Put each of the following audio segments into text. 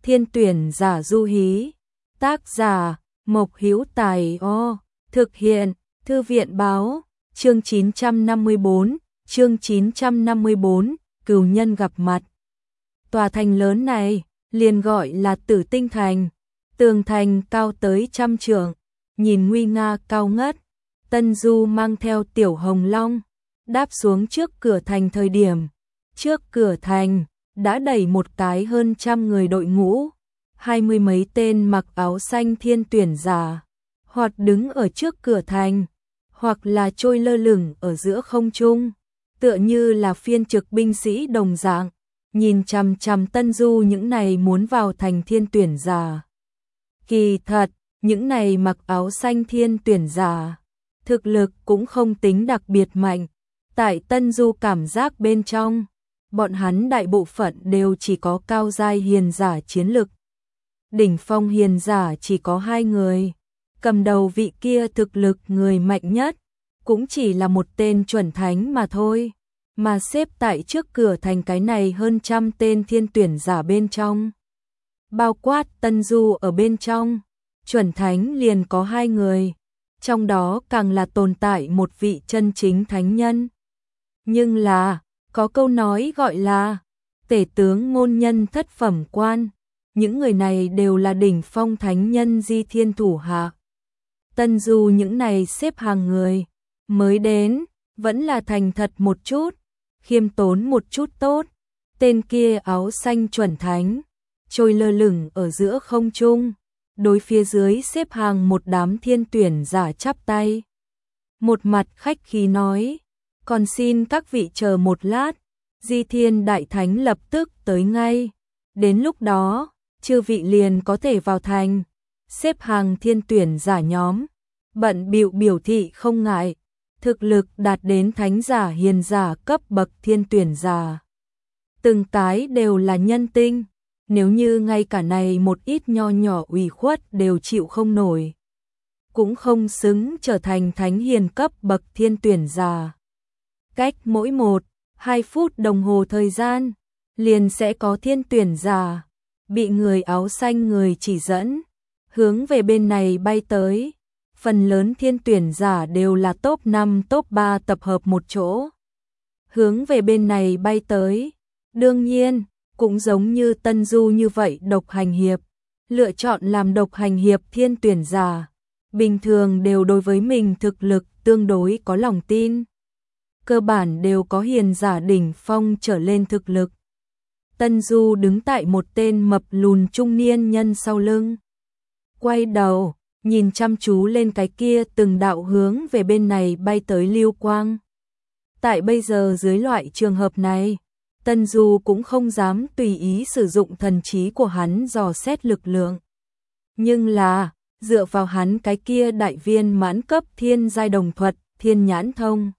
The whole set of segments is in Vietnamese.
Thiên tuyển giả du hí. Tác giả Mộc Hữu Tài. Thực hiện Thư viện báo. Chương 954, chương 954, cừu nhân gặp mặt. Tòa thành lớn này liền gọi là Tử Tinh Thành. Tường thành cao tới 100 trượng, nhìn nguy nga cao ngất. Tân Du mang theo Tiểu Hồng Long đáp xuống trước cửa thành thời điểm, trước cửa thành đã đẩy một cái hơn 100 người đội ngũ, 20 mấy tên mặc áo xanh thiên tuyển giả, hoặc đứng ở trước cửa thành, hoặc là trôi lơ lửng ở giữa không trung, tựa như là phiên trực binh sĩ đồng dạng, nhìn chằm chằm Tân Du những này muốn vào thành thiên tuyển giả. Kỳ thật, những này mặc áo xanh thiên tuyển giả, thực lực cũng không tính đặc biệt mạnh, tại Tân Du cảm giác bên trong, bọn hắn đại bộ phận đều chỉ có cao giai hiền giả chiến lực. Đỉnh phong hiền giả chỉ có 2 người, cầm đầu vị kia thực lực người mạnh nhất, cũng chỉ là một tên chuẩn thánh mà thôi, mà xếp tại trước cửa thành cái này hơn 100 tên thiên tuyển giả bên trong. Bao quát Tân Du ở bên trong, chuẩn thánh liền có 2 người, trong đó càng là tồn tại một vị chân chính thánh nhân. Nhưng là, có câu nói gọi là tể tướng ngôn nhân thất phẩm quan, những người này đều là đỉnh phong thánh nhân di thiên thủ hạ. Tân Du những này xếp hàng người, mới đến, vẫn là thành thật một chút, khiêm tốn một chút tốt. Tên kia áo xanh chuẩn thánh, trôi lơ lửng ở giữa không trung, đối phía dưới xếp hàng một đám thiên tuyển giả chắp tay. Một mặt khách khí nói, còn xin các vị chờ một lát, Di Thiên Đại Thánh lập tức tới ngay. Đến lúc đó, chư vị liền có thể vào thành. Xếp hàng thiên tuyển giả nhóm, bận bịu biểu thị không ngại, thực lực đạt đến thánh giả hiền giả cấp bậc thiên tuyển giả. Từng cái đều là nhân tinh, nếu như ngay cả này một ít nho nhỏ ủy khuất đều chịu không nổi, cũng không xứng trở thành thánh hiền cấp bậc thiên tuyển giả. Cách mỗi 1-2 phút đồng hồ thời gian, liền sẽ có thiên tuyển giả bị người áo xanh người chỉ dẫn, hướng về bên này bay tới. Phần lớn thiên tuyển giả đều là top 5 top 3 tập hợp một chỗ, hướng về bên này bay tới. Đương nhiên, cũng giống như Tân Du như vậy độc hành hiệp, lựa chọn làm độc hành hiệp thiên tuyển giả, bình thường đều đối với mình thực lực tương đối có lòng tin, cơ bản đều có hiền giả đỉnh phong trở lên thực lực. Tân Du đứng tại một tên mập lùn trung niên nhân sau lưng, quay đầu, nhìn chăm chú lên cái kia từng đạo hướng về bên này bay tới lưu quang. Tại bây giờ dưới loại trường hợp này, Tân Du cũng không dám tùy ý sử dụng thần trí của hắn dò xét lực lượng. Nhưng là, dựa vào hắn cái kia đại viên mãn cấp thiên giai đồng thuật, thiên nhãn thông,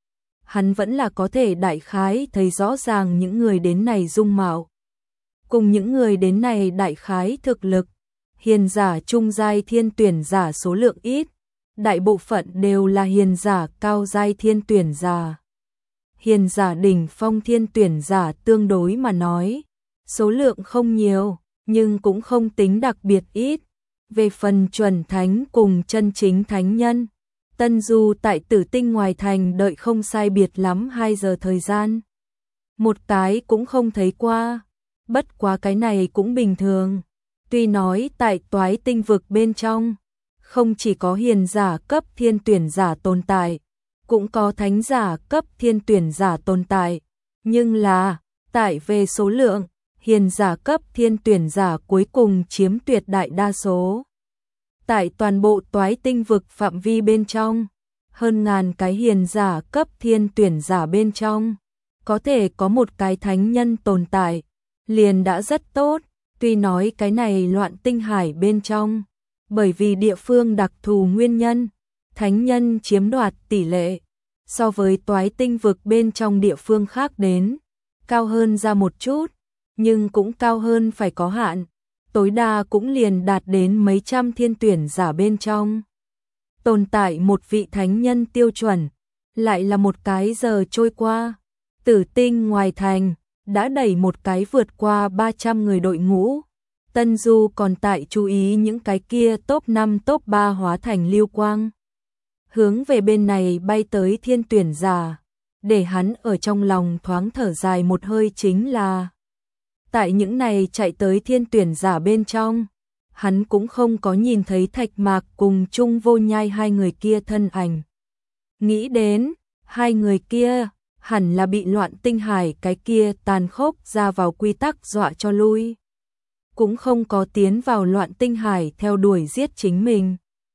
hắn vẫn là có thể đại khái thấy rõ ràng những người đến này dung mạo, cùng những người đến này đại khái thực lực. Hiền giả trung giai thiên tuyển giả số lượng ít, đại bộ phận đều là hiền giả cao giai thiên tuyển giả. Hiền giả đỉnh phong thiên tuyển giả tương đối mà nói, số lượng không nhiều, nhưng cũng không tính đặc biệt ít. Về phần chuẩn thánh cùng chân chính thánh nhân, Tân Du tại Tử Tinh ngoài thành đợi không sai biệt lắm 2 giờ thời gian. Một cái cũng không thấy qua, bất quá cái này cũng bình thường. Tuy nói tại Toái Tinh vực bên trong, không chỉ có hiền giả cấp thiên tuyển giả tồn tại, cũng có thánh giả cấp thiên tuyển giả tồn tại, nhưng là, tại về số lượng, hiền giả cấp thiên tuyển giả cuối cùng chiếm tuyệt đại đa số. Tại toàn bộ Toái Tinh vực phạm vi bên trong, hơn ngàn cái hiền giả cấp thiên tuyển giả bên trong, có thể có một cái thánh nhân tồn tại, liền đã rất tốt. Tuy nói cái này loạn tinh hải bên trong, bởi vì địa phương đặc thù nguyên nhân, thánh nhân chiếm đoạt tỷ lệ, so với Toái Tinh vực bên trong địa phương khác đến, cao hơn ra một chút, nhưng cũng cao hơn phải có hạn, tối đa cũng liền đạt đến mấy trăm thiên tuyển giả bên trong. Tồn tại một vị thánh nhân tiêu chuẩn, lại là một cái giờ trôi qua, Tử Tinh ngoài thành đã đẩy một cái vượt qua 300 người đội ngũ, Tân Du còn tại chú ý những cái kia top 5 top 3 hóa thành lưu quang. Hướng về bên này bay tới thiên tuyển giả, để hắn ở trong lòng thoáng thở dài một hơi chính là tại những này chạy tới thiên tuyển giả bên trong, hắn cũng không có nhìn thấy Thạch Mạc cùng Trung Vô Nhai hai người kia thân ảnh. Nghĩ đến, hai người kia hẳn là bị Loạn Tinh Hải cái kia tàn khốc ra vào quy tắc dọa cho lui. Cũng không có tiến vào Loạn Tinh Hải theo đuổi giết chính mình.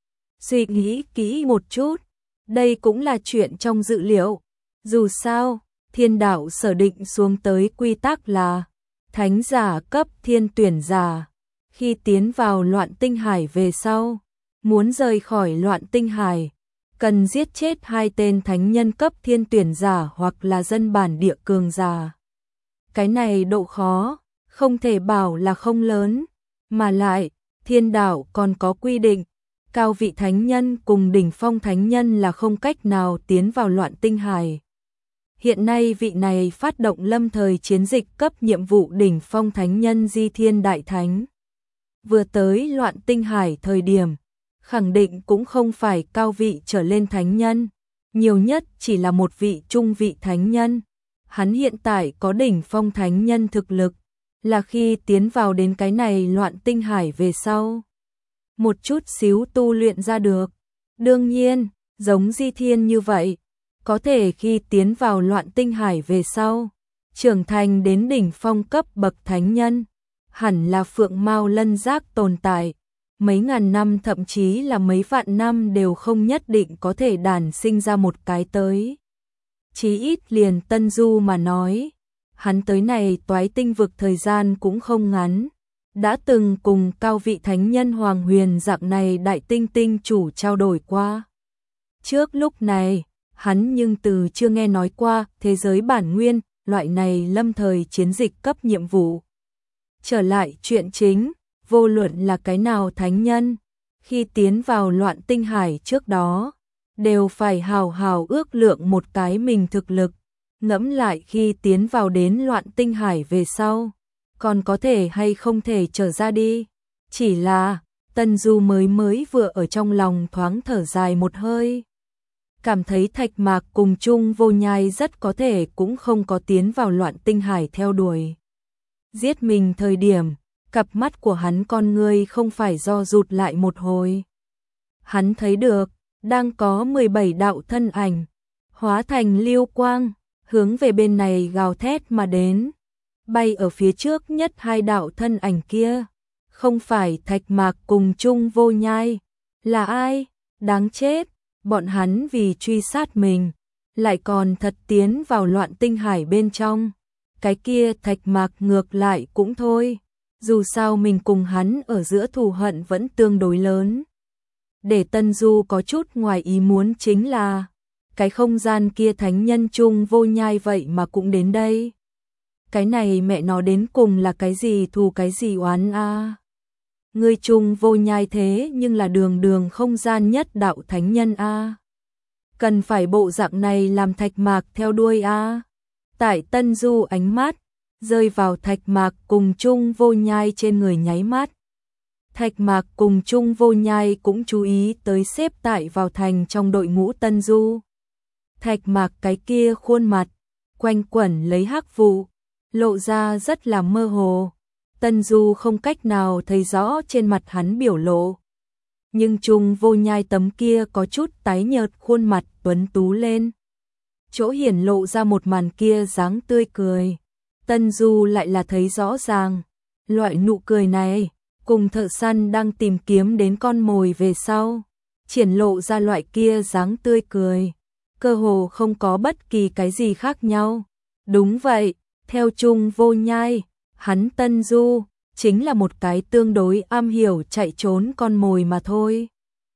Suy nghĩ kỹ một chút, đây cũng là chuyện trong dự liệu. Dù sao, thiên đạo sở định xuống tới quy tắc là thánh giả cấp thiên tuyển giả. Khi tiến vào Loạn Tinh Hải về sau, muốn rời khỏi Loạn Tinh Hải, cần giết chết 2 tên thánh nhân cấp thiên tuyển giả hoặc là dân bản địa cường giả. Cái này độ khó, không thể bảo là không lớn, mà lại, thiên đạo còn có quy định, cao vị thánh nhân cùng đỉnh phong thánh nhân là không cách nào tiến vào Loạn Tinh Hải. Hiện nay vị này phát động lâm thời chiến dịch cấp nhiệm vụ đỉnh phong thánh nhân Di Thiên Đại Thánh. Vừa tới Loạn Tinh Hải thời điểm, khẳng định cũng không phải cao vị trở lên thánh nhân, nhiều nhất chỉ là một vị trung vị thánh nhân. Hắn hiện tại có đỉnh phong thánh nhân thực lực, là khi tiến vào đến cái này Loạn Tinh Hải về sau. Một chút xíu tu luyện ra được. Đương nhiên, giống Di Thiên như vậy, có thể khi tiến vào Loạn Tinh Hải về sau, trưởng thành đến đỉnh phong cấp bậc thánh nhân, hẳn là phượng mao lân giác tồn tại, mấy ngàn năm thậm chí là mấy vạn năm đều không nhất định có thể đản sinh ra một cái tới. Chí ít liền Tân Du mà nói, hắn tới này Toái Tinh vực thời gian cũng không ngắn, đã từng cùng cao vị thánh nhân Hoàng Huyền dạng này đại tinh tinh chủ trao đổi qua. Trước lúc này, hắn nhưng từ chưa nghe nói qua thế giới bản nguyên, loại này lâm thời chiến dịch cấp nhiệm vụ. Trở lại chuyện chính, vô luận là cái nào thánh nhân, khi tiến vào Loạn Tinh Hải trước đó, đều phải hào hào ước lượng một cái mình thực lực, ngẫm lại khi tiến vào đến Loạn Tinh Hải về sau, còn có thể hay không thể trở ra đi. Chỉ là, Tân Du mới vừa ở trong lòng thoáng thở dài một hơi. Cảm thấy Thạch Mạc cùng Trung Vô Nhai rất có thể cũng không có tiến vào Loạn Tinh Hải theo đuổi giết mình thời điểm, cặp mắt của hắn con ngươi không phải do rụt lại một hồi. Hắn thấy được, đang có 17 đạo thân ảnh, hóa thành lưu quang, hướng về bên này gào thét mà đến. Bay ở phía trước nhất 2 đạo thân ảnh kia, không phải Thạch Mạc cùng Trung Vô Nhai, là ai? Đáng chết, bọn hắn vì truy sát mình, lại còn thật tiến vào Loạn Tinh Hải bên trong. Cái kia Thạch Mạc ngược lại cũng thôi, dù sao mình cùng hắn ở giữa thù hận vẫn tương đối lớn. Để Tân Du có chút ngoài ý muốn chính là, cái không gian kia thánh nhân Trung Vô Nhai vậy mà cũng đến đây. Cái này mẹ nó đến cùng là cái gì thù cái gì oán a? Ngươi Trung Vô Nhai thế nhưng là đường đường không gian nhất đạo thánh nhân a. Cần phải bộ dạng này làm Thạch Mạc theo đuôi a. Tại Tân Du ánh mắt rơi vào Thạch Mạc cùng Trung Vô Nhai trên người nháy mắt. Thạch Mạc cùng Trung Vô Nhai cũng chú ý tới xếp tại vào thành trong đội ngũ Tân Du. Thạch Mạc cái kia khuôn mặt quanh quẩn lấy hắc vụ, lộ ra rất là mơ hồ. Tân Du không cách nào thấy rõ trên mặt hắn biểu lộ. Nhưng Trung Vô Nhai tấm kia có chút tái nhợt khuôn mặt tuấn tú lên. Chỗ hiển lộ ra một màn kia dáng tươi cười. Tân Du lại là thấy rõ ràng. Loại nụ cười này, cùng thợ săn đang tìm kiếm đến con mồi về sau, triển lộ ra loại kia dáng tươi cười. Cơ hồ không có bất kỳ cái gì khác nhau. Đúng vậy, theo Trung Vô Nhai, hắn Tân Du chính là một cái tương đối am hiểu chạy trốn con mồi mà thôi.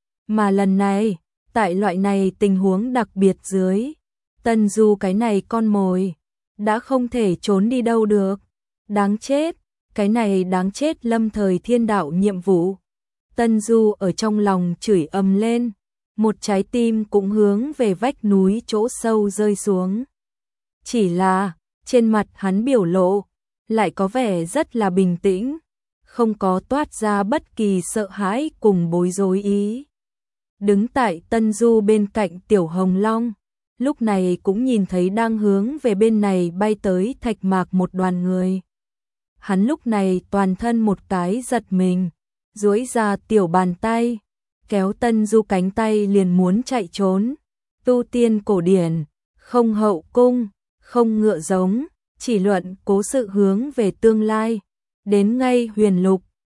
Mà lần này, tại loại này tình huống đặc biệt dưới, Tân Du cái này con mồi đã không thể trốn đi đâu được. Đáng chết, cái này đáng chết lâm thời thiên đạo nhiệm vụ. Tân Du ở trong lòng chửi ầm lên, một trái tim cũng hướng về vách núi chỗ sâu rơi xuống. Chỉ là, trên mặt hắn biểu lộ lại có vẻ rất là bình tĩnh, không có toát ra bất kỳ sợ hãi cùng bối rối ý. Đứng tại Tân Du bên cạnh Tiểu Hồng Long, lúc này cũng nhìn thấy đang hướng về bên này bay tới Thạch Mạc một đoàn người. Hắn lúc này toàn thân một cái giật mình, duỗi ra tiểu bàn tay, kéo Tân Du cánh tay liền muốn chạy trốn. Tu tiên cổ điển, không hậu cung, không ngựa giống, chỉ luận cố sự hướng về tương lai. Đến ngay Huyền Lục,